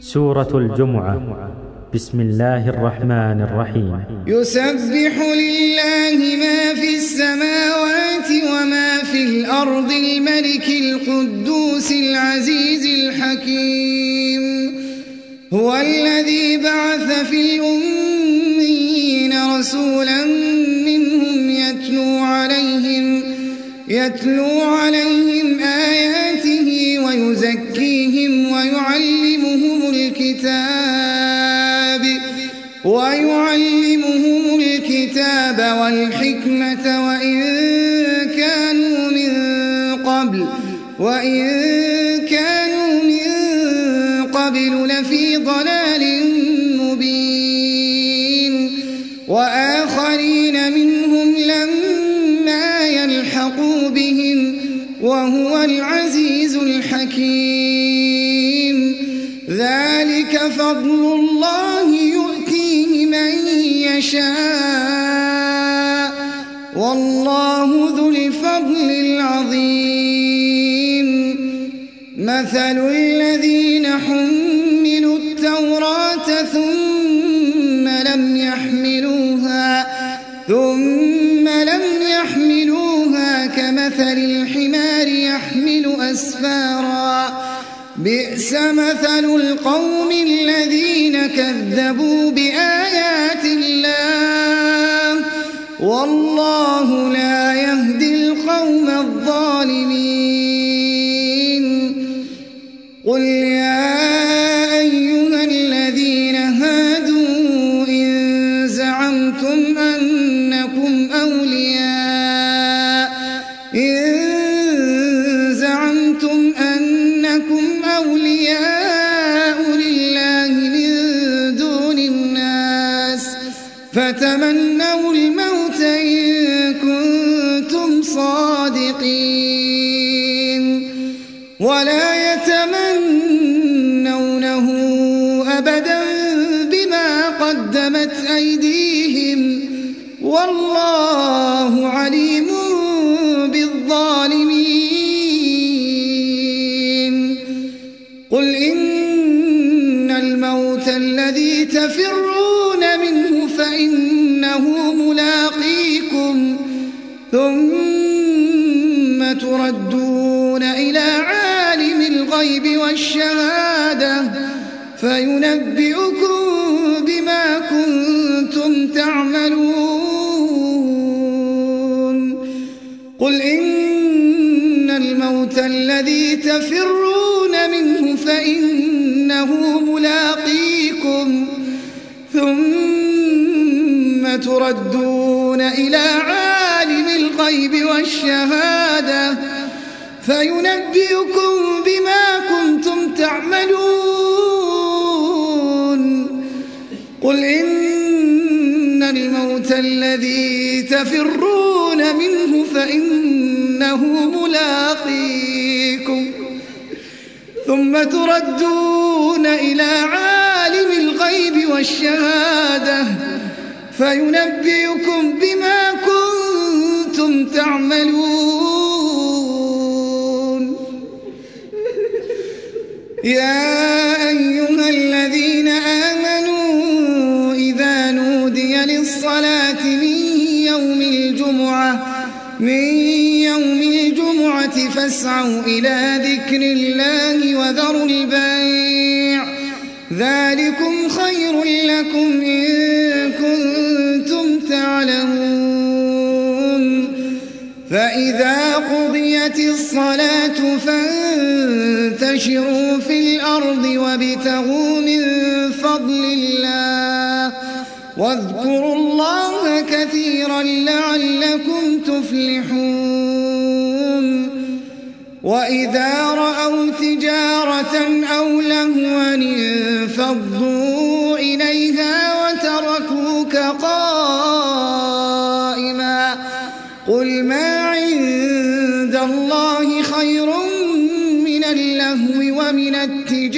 سورة الجمعة. بسم الله الرحمن الرحيم. يسبح لله ما في السماوات وما في الأرض الملك القدوس العزيز الحكيم. هو الذي بعث في الأميين رسولا منهم يتلو عليهم آياته ويزكيهم ويعلمهم الكتاب والحكمة وإن كانوا من قبل لفي ضلال مبين. وآخرين منهم لما يلحقوا بهم وهو العزيز الحكيم. ذلك فضل الله يؤتيه من يشاء والله ذو الفضل العظيم. مثل الذين حملوا التوراة ثم لم يحملوها كمثل الحمار يحمل أسفارا. بئس مثل القوم الذين كذبوا بآيات الله والله لا يهدي القوم الظالمين. قل يا أيها الذين هادوا إن زعمتم أنكم أولياء لله من دون الناس فتمنوا الموت إن كنتم صادقين ولا يتمنونه أبدا بما قدمت أيديهم والله عليم بالظالمين. قل إن الموت الذي تفرون منه فإنه ملاقيكم ثم تردون إلى عالم الغيب والشهادة فينبئكم بما كنتم تعملون. قل إن الموت الذي تفرون منه فإنه ملاقيكم ثم تردون إلى عالم الغيب والشهادة فينبئكم بما كنتم تعملون. قل إن الموت الذي تفرون منه فإنه ملاقيكم ثم تردون إلى عالم الغيب والشهادة فينبئكم بما كنتم تعملون. يا أيها الذين آمنوا إذا نودي للصلاة من يوم الجمعة فاسعوا إلى ذكر الله وذروا البيع ذلكم خير لكم إن كنتم تعلمون. فإذا قضيت الصلاة فانتشروا في الأرض وابتغوا من فضل الله واذكروا الله كثيرا لعلكم تفلحون. وإذا رأوا تجارة أو لهوا انفضوا إليها وتركوك قائما. قل ما عند الله خير من اللهو ومن التجارة. التجارة والله خير الرازقين.